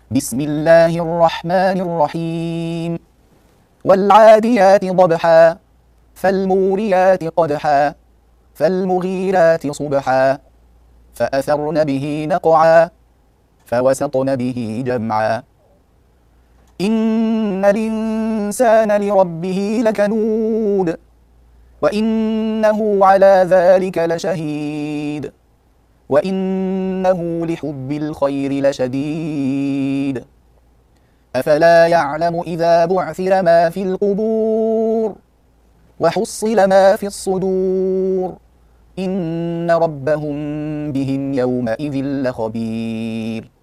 بسم الله الرحمن الرحيم والعاديات ضبحا فالموريات قدحا فالمغيرات صبحا فأثرن به نقعا فوسطن به جمعا إن الإنسان لربه لكنود وإنه على ذلك لشهيد وإنه لحب الخير لشديد أفلا يعلم إذا بعثر ما في القبور وحصل ما في الصدور إن ربهم بهم يومئذ لخبير